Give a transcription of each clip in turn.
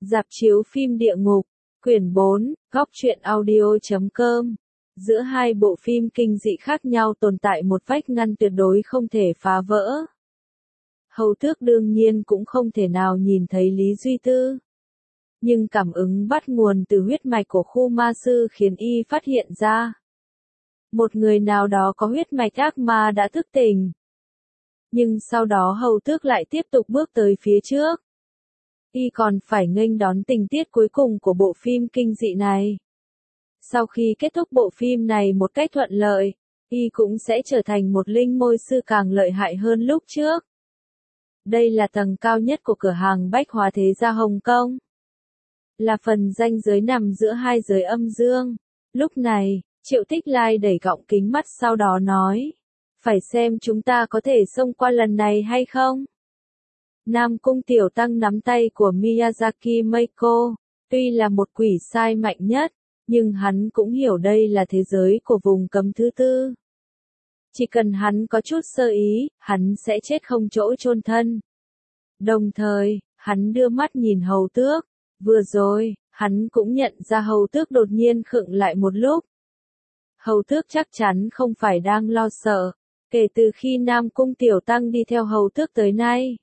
Rạp chiếu phim địa ngục, quyển 4, góc truyện audio.com. Giữa hai bộ phim kinh dị khác nhau tồn tại một vách ngăn tuyệt đối không thể phá vỡ. Hầu Tước đương nhiên cũng không thể nào nhìn thấy Lý Duy Tư. Nhưng cảm ứng bắt nguồn từ huyết mạch của khu ma sư khiến y phát hiện ra. Một người nào đó có huyết mạch ác ma đã thức tỉnh. Nhưng sau đó Hầu Tước lại tiếp tục bước tới phía trước. Y còn phải nghênh đón tình tiết cuối cùng của bộ phim kinh dị này. Sau khi kết thúc bộ phim này một cách thuận lợi, y cũng sẽ trở thành một linh môi sư càng lợi hại hơn lúc trước. Đây là tầng cao nhất của cửa hàng bách hóa thế gia Hồng Kông. Là phần ranh giới nằm giữa hai giới âm dương. Lúc này, Triệu Tích Lai đẩy gọng kính mắt sau đó nói. Phải xem chúng ta có thể xông qua lần này hay không? Nam Cung Tiểu Tăng nắm tay của Miyazaki Meiko. Tuy là một quỷ sai mạnh nhất, nhưng hắn cũng hiểu đây là thế giới của vùng cấm thứ tư. Chỉ cần hắn có chút sơ ý, hắn sẽ chết không chỗ chôn thân. Đồng thời, hắn đưa mắt nhìn Hầu Tước. Vừa rồi, hắn cũng nhận ra Hầu Tước đột nhiên khựng lại một lúc. Hầu Tước chắc chắn không phải đang lo sợ, kể từ khi Nam Cung Tiểu Tăng đi theo Hầu Tước tới nay.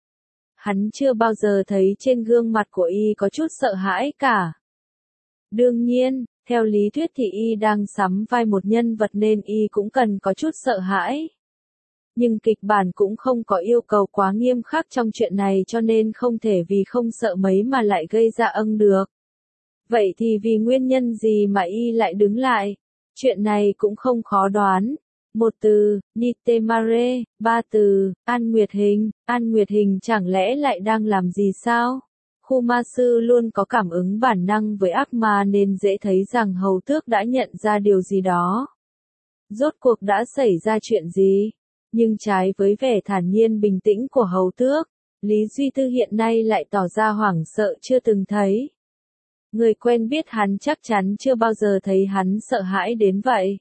Hắn chưa bao giờ thấy trên gương mặt của y có chút sợ hãi cả. Đương nhiên, theo lý thuyết thì y đang sắm vai một nhân vật nên y cũng cần có chút sợ hãi. Nhưng kịch bản cũng không có yêu cầu quá nghiêm khắc trong chuyện này cho nên không thể vì không sợ mấy mà lại gây ra âng được. Vậy thì vì nguyên nhân gì mà y lại đứng lại? Chuyện này cũng không khó đoán. Một từ, Nitemare, ba từ, An Nguyệt Hình. An Nguyệt Hình chẳng lẽ lại đang làm gì sao? Khu ma sư luôn có cảm ứng bản năng với ác ma nên dễ thấy rằng Hầu Tước đã nhận ra điều gì đó. Rốt cuộc đã xảy ra chuyện gì? Nhưng trái với vẻ thản nhiên bình tĩnh của Hầu Tước, Lý Duy Tư hiện nay lại tỏ ra hoảng sợ chưa từng thấy. Người quen biết hắn chắc chắn chưa bao giờ thấy hắn sợ hãi đến vậy.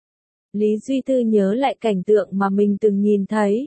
Lý Duy Tư nhớ lại cảnh tượng mà mình từng nhìn thấy.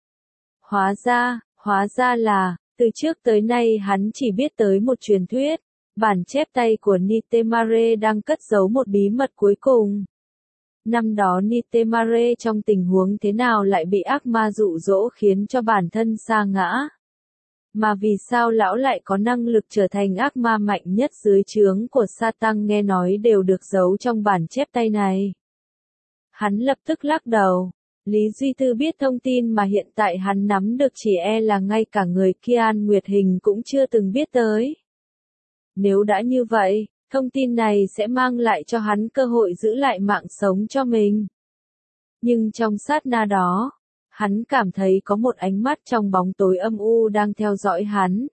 Hóa ra là, từ trước tới nay hắn chỉ biết tới một truyền thuyết, bản chép tay của Nitemare đang cất giấu một bí mật cuối cùng. Năm đó Nitemare trong tình huống thế nào lại bị ác ma dụ dỗ khiến cho bản thân sa ngã? Mà vì sao lão lại có năng lực trở thành ác ma mạnh nhất dưới trướng của Satan nghe nói đều được giấu trong bản chép tay này? Hắn lập tức lắc đầu. Lý Duy Tư biết thông tin mà hiện tại hắn nắm được chỉ e là ngay cả người kia An Nguyệt Hình cũng chưa từng biết tới. Nếu đã như vậy, thông tin này sẽ mang lại cho hắn cơ hội giữ lại mạng sống cho mình. Nhưng trong sát na đó, hắn cảm thấy có một ánh mắt trong bóng tối âm u đang theo dõi hắn.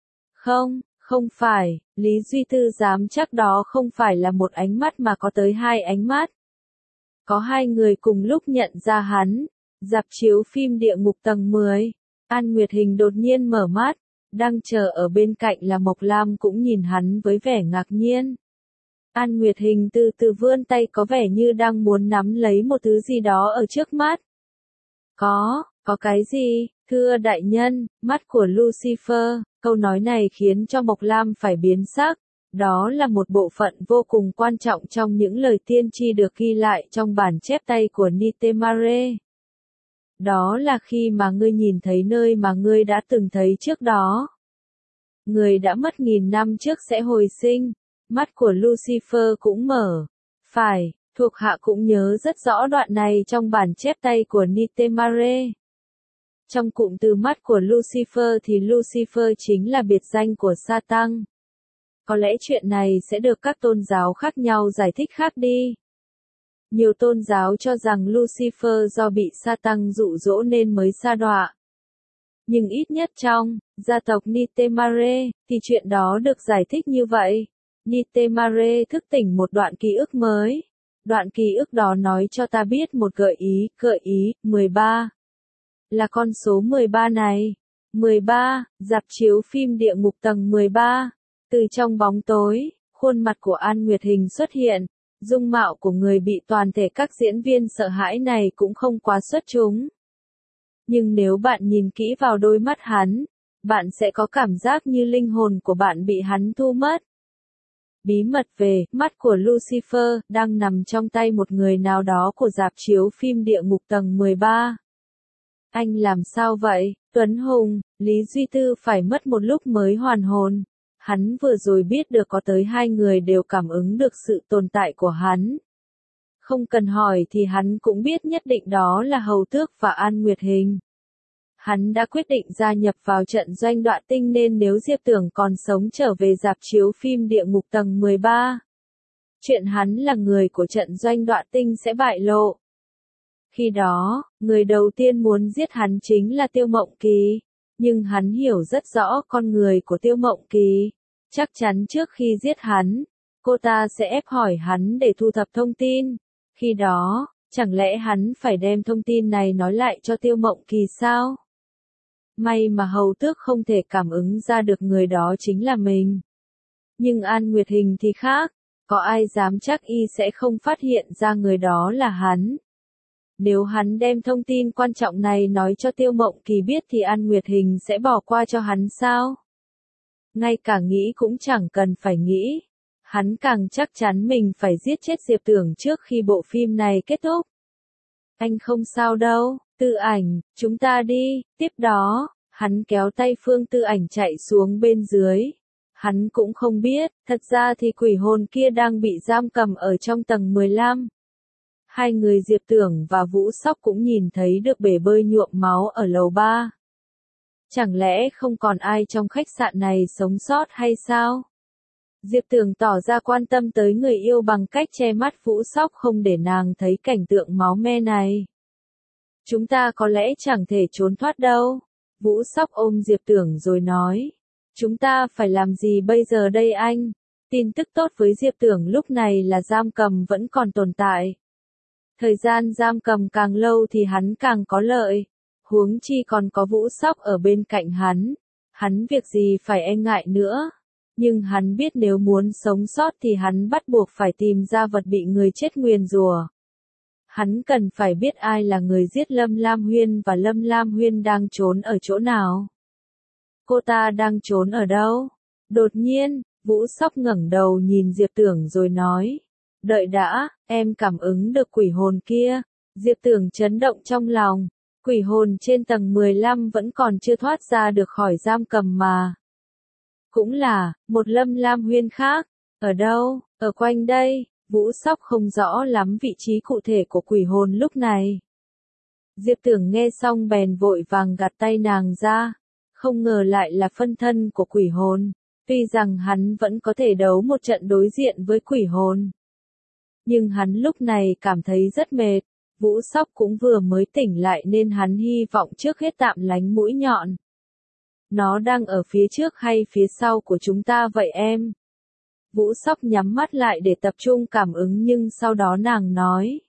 Không phải, Lý Duy Tư dám chắc đó không phải là một ánh mắt mà có tới hai ánh mắt. Có hai người cùng lúc nhận ra hắn. Rạp chiếu phim địa ngục tầng 10. An Nguyệt Hình đột nhiên mở mắt. Đang chờ ở bên cạnh là Mộc Lam cũng nhìn hắn với vẻ ngạc nhiên. An Nguyệt Hình từ từ vươn tay có vẻ như đang muốn nắm lấy một thứ gì đó ở trước mắt. Có cái gì? Thưa đại nhân, mắt của Lucifer. Câu nói này khiến cho Mộc Lam phải biến sắc. Đó là một bộ phận vô cùng quan trọng trong những lời tiên tri được ghi lại trong bản chép tay của Nitemare. Đó là khi mà ngươi nhìn thấy nơi mà ngươi đã từng thấy trước đó. Người đã mất 1000 năm trước sẽ hồi sinh. Mắt của Lucifer cũng mở. Phải, thuộc hạ cũng nhớ rất rõ đoạn này trong bản chép tay của Nitemare. Trong cụm từ mắt của Lucifer thì Lucifer chính là biệt danh của Satan. Có lẽ chuyện này sẽ được các tôn giáo khác nhau giải thích khác đi. Nhiều tôn giáo cho rằng Lucifer do bị Satan dụ dỗ nên mới sa đọa. Nhưng ít nhất trong gia tộc Nitemare thì chuyện đó được giải thích như vậy. Nitemare thức tỉnh một đoạn ký ức mới. Đoạn ký ức đó nói cho ta biết một gợi ý, 13. Là con số 13 này. 13, rạp chiếu phim địa ngục tầng 13. Từ trong bóng tối, khuôn mặt của An Nguyệt Hình xuất hiện, dung mạo của người bị toàn thể các diễn viên sợ hãi này cũng không quá xuất chúng. Nhưng nếu bạn nhìn kỹ vào đôi mắt hắn, bạn sẽ có cảm giác như linh hồn của bạn bị hắn thu mất. Bí mật về mắt của Lucifer đang nằm trong tay một người nào đó của rạp chiếu phim Địa Ngục tầng 13. Anh làm sao vậy, Tuấn Hùng? Lý Duy Tư phải mất một lúc mới hoàn hồn. Hắn vừa rồi biết được có tới 2 người đều cảm ứng được sự tồn tại của hắn. Không cần hỏi thì hắn cũng biết nhất định đó là Hầu Tước và An Nguyệt Hình. Hắn đã quyết định gia nhập vào trận doanh Đoạ Tinh nên nếu Diệp Tưởng còn sống trở về rạp chiếu phim Địa Ngục tầng 13. Chuyện hắn là người của trận doanh Đoạ Tinh sẽ bại lộ. Khi đó, người đầu tiên muốn giết hắn chính là Tiêu Mộng Kỳ. Nhưng hắn hiểu rất rõ con người của Tiêu Mộng Kỳ. Chắc chắn trước khi giết hắn, cô ta sẽ ép hỏi hắn để thu thập thông tin. Khi đó, chẳng lẽ hắn phải đem thông tin này nói lại cho Tiêu Mộng Kỳ sao? May mà Hầu Tước không thể cảm ứng ra được người đó chính là mình. Nhưng An Nguyệt Hình thì khác, có ai dám chắc y sẽ không phát hiện ra người đó là hắn. Nếu hắn đem thông tin quan trọng này nói cho Tiêu Mộng Kỳ biết thì An Nguyệt Hình sẽ bỏ qua cho hắn sao? Ngay cả nghĩ cũng chẳng cần phải nghĩ. Hắn càng chắc chắn mình phải giết chết Diệp Tưởng trước khi bộ phim này kết thúc. Anh không sao đâu, Tư Ảnh, chúng ta đi. Tiếp đó, hắn kéo tay Phương Tư Ảnh chạy xuống bên dưới. Hắn cũng không biết, thật ra thì quỷ hồn kia đang bị giam cầm ở trong tầng 15. 2 người Diệp Tưởng và Vũ Sóc cũng nhìn thấy được bể bơi nhuộm máu ở lầu 3. Chẳng lẽ không còn ai trong khách sạn này sống sót hay sao? Diệp Tưởng tỏ ra quan tâm tới người yêu bằng cách che mắt Vũ Sóc không để nàng thấy cảnh tượng máu me này. Chúng ta có lẽ chẳng thể trốn thoát đâu. Vũ Sóc ôm Diệp Tưởng rồi nói. Chúng ta phải làm gì bây giờ đây anh? Tin tức tốt với Diệp Tưởng lúc này là giam cầm vẫn còn tồn tại. Thời gian giam cầm càng lâu thì hắn càng có lợi. Huống chi còn có Vũ Sóc ở bên cạnh hắn. Hắn việc gì phải e ngại nữa. Nhưng hắn biết nếu muốn sống sót thì hắn bắt buộc phải tìm ra vật bị người chết nguyền rủa. Hắn cần phải biết ai là người giết Lâm Lam Huyên và Lâm Lam Huyên đang trốn ở chỗ nào. Cô ta đang trốn ở đâu? Đột nhiên, Vũ Sóc ngẩng đầu nhìn Diệp Tưởng rồi nói. Đợi đã, em cảm ứng được quỷ hồn kia. Diệp Tưởng chấn động trong lòng. Quỷ hồn trên tầng 15 vẫn còn chưa thoát ra được khỏi giam cầm mà. Cũng là, một Lâm Lam Huyên khác. Ở đâu? Ở quanh đây. Vũ Sóc không rõ lắm vị trí cụ thể của quỷ hồn lúc này. Diệp Tưởng nghe xong bèn vội vàng gạt tay nàng ra. Không ngờ lại là phân thân của quỷ hồn. Tuy rằng hắn vẫn có thể đấu một trận đối diện với quỷ hồn. Nhưng hắn lúc này cảm thấy rất mệt. Vũ Sóc cũng vừa mới tỉnh lại nên hắn hy vọng trước hết tạm lánh mũi nhọn. Nó đang ở phía trước hay phía sau của chúng ta vậy em? Vũ Sóc nhắm mắt lại để tập trung cảm ứng nhưng sau đó nàng nói.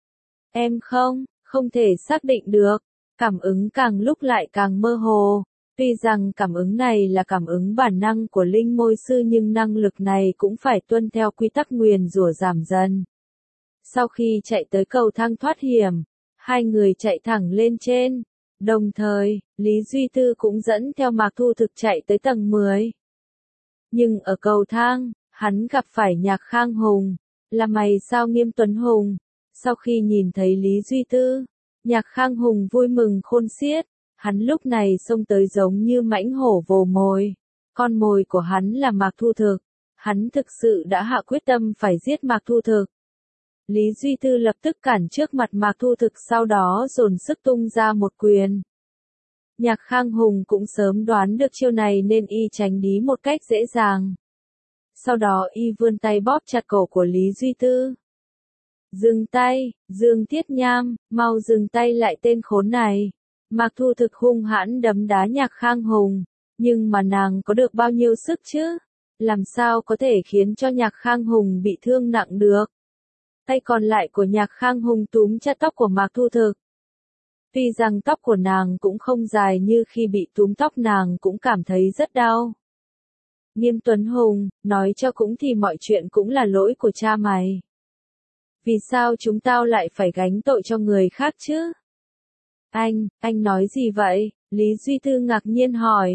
Em không thể xác định được. Cảm ứng càng lúc lại càng mơ hồ. Tuy rằng cảm ứng này là cảm ứng bản năng của linh môi sư nhưng năng lực này cũng phải tuân theo quy tắc nguyền rủa giảm dần. Sau khi chạy tới cầu thang thoát hiểm, 2 người chạy thẳng lên trên. Đồng thời, Lý Duy Tư cũng dẫn theo Mạc Thu Thực chạy tới tầng 10. Nhưng ở cầu thang, hắn gặp phải Nhạc Khang Hùng. Là mày sao Nghiêm Tuấn Hùng? Sau khi nhìn thấy Lý Duy Tư, Nhạc Khang Hùng vui mừng khôn xiết. Hắn lúc này xông tới giống như mãnh hổ vồ mồi. Con mồi của hắn là Mạc Thu Thực. Hắn thực sự đã hạ quyết tâm phải giết Mạc Thu Thực. Lý Duy Tư lập tức cản trước mặt Mạc Thu Thực sau đó dồn sức tung ra một quyền. Nhạc Khang Hùng cũng sớm đoán được chiêu này nên y tránh đi một cách dễ dàng. Sau đó y vươn tay bóp chặt cổ của Lý Duy Tư. Dừng tay, Dương Thiết Nham, mau dừng tay lại tên khốn này. Mạc Thu Thực hung hãn đấm đá Nhạc Khang Hùng. Nhưng mà nàng có được bao nhiêu sức chứ? Làm sao có thể khiến cho Nhạc Khang Hùng bị thương nặng được? Tay còn lại của Nhạc Khang Hùng túm chặt tóc của Mạc Thu Thực. Tuy rằng tóc của nàng cũng không dài như khi bị túm tóc nàng cũng cảm thấy rất đau. Nghiêm Tuấn Hùng, nói cho cũng thì mọi chuyện cũng là lỗi của cha mày. Vì sao chúng tao lại phải gánh tội cho người khác chứ? Anh nói gì vậy? Lý Duy Tư ngạc nhiên hỏi.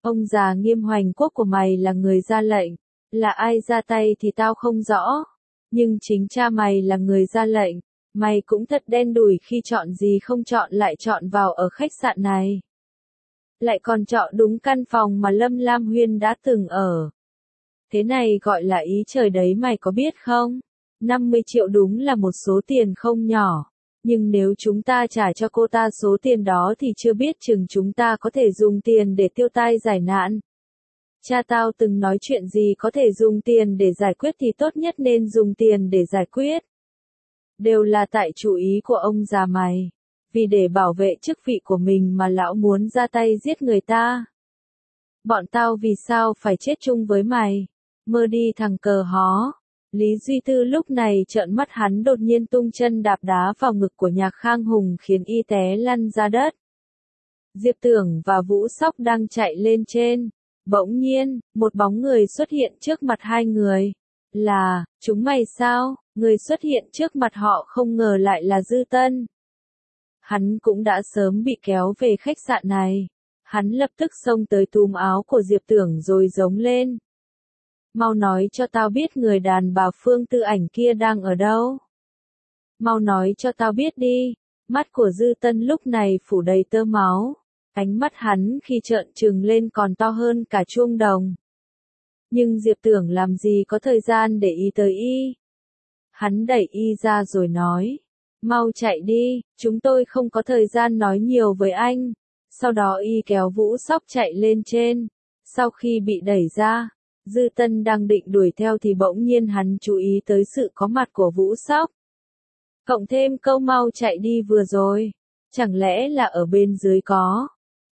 Ông già Nghiêm Hoành Quốc của mày là người ra lệnh, là ai ra tay thì tao không rõ, nhưng chính cha mày là người ra lệnh, mày cũng thật đen đủi khi chọn gì không chọn lại chọn vào ở khách sạn này. Lại còn chọn đúng căn phòng mà Lâm Lam Huyên đã từng ở. Thế này gọi là ý trời đấy mày có biết không? 50 triệu đúng là một số tiền không nhỏ. Nhưng nếu chúng ta trả cho cô ta số tiền đó thì chưa biết chừng chúng ta có thể dùng tiền để tiêu tai giải nạn. Cha tao từng nói chuyện gì có thể dùng tiền để giải quyết thì tốt nhất nên dùng tiền để giải quyết. Đều là tại chủ ý của ông già mày. Vì để bảo vệ chức vị của mình mà lão muốn ra tay giết người ta. Bọn tao vì sao phải chết chung với mày? Mơ đi thằng cờ hó. Lý Duy Tư lúc này trợn mắt hắn đột nhiên tung chân đạp đá vào ngực của Nhạc Khang Hùng khiến y té lăn ra đất. Diệp Tưởng và Vũ Sóc đang chạy lên trên. Bỗng nhiên, một bóng người xuất hiện trước mặt hai người. Là, chúng mày sao? Người xuất hiện trước mặt họ không ngờ lại là Dư Tân. Hắn cũng đã sớm bị kéo về khách sạn này. Hắn lập tức xông tới túm áo của Diệp Tưởng rồi giống lên. Mau nói cho tao biết người đàn bà Phương Tư Ảnh kia đang ở đâu. Mau nói cho tao biết đi. Mắt của Dư Tân lúc này phủ đầy tơ máu. Ánh mắt hắn khi trợn trừng lên còn to hơn cả chuông đồng. Nhưng Diệp Tưởng làm gì có thời gian để ý tới y. Hắn đẩy y ra rồi nói. Mau chạy đi, chúng tôi không có thời gian nói nhiều với anh. Sau đó y kéo Vũ Sóc chạy lên trên. Sau khi bị đẩy ra, Dư Tân đang định đuổi theo thì bỗng nhiên hắn chú ý tới sự có mặt của Vũ Sóc. Cộng thêm câu mau chạy đi vừa rồi. Chẳng lẽ là ở bên dưới có.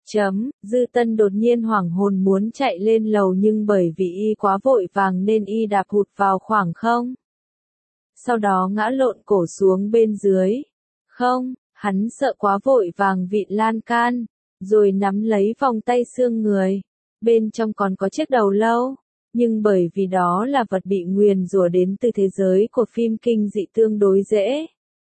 Dư Tân đột nhiên hoảng hồn muốn chạy lên lầu nhưng bởi vì y quá vội vàng nên y đạp hụt vào khoảng không. Sau đó ngã lộn cổ xuống bên dưới. Không, hắn sợ quá vội vàng vịn lan can, rồi nắm lấy vòng tay xương người. Bên trong còn có chiếc đầu lâu, nhưng bởi vì đó là vật bị nguyền rủa đến từ thế giới của phim kinh dị tương đối dễ.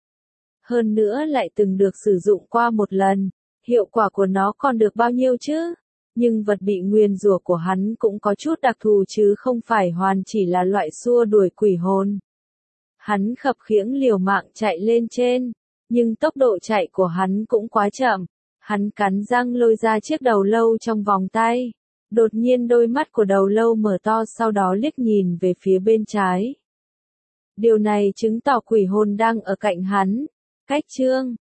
Hơn nữa lại từng được sử dụng qua một lần, hiệu quả của nó còn được bao nhiêu chứ? Nhưng vật bị nguyền rủa của hắn cũng có chút đặc thù chứ không phải hoàn chỉ là loại xua đuổi quỷ hồn. Hắn khập khiễng liều mạng chạy lên trên, nhưng tốc độ chạy của hắn cũng quá chậm. Hắn cắn răng lôi ra chiếc đầu lâu trong vòng tay. Đột nhiên đôi mắt của đầu lâu mở to sau đó liếc nhìn về phía bên trái. Điều này chứng tỏ quỷ hồn đang ở cạnh hắn. Cách chương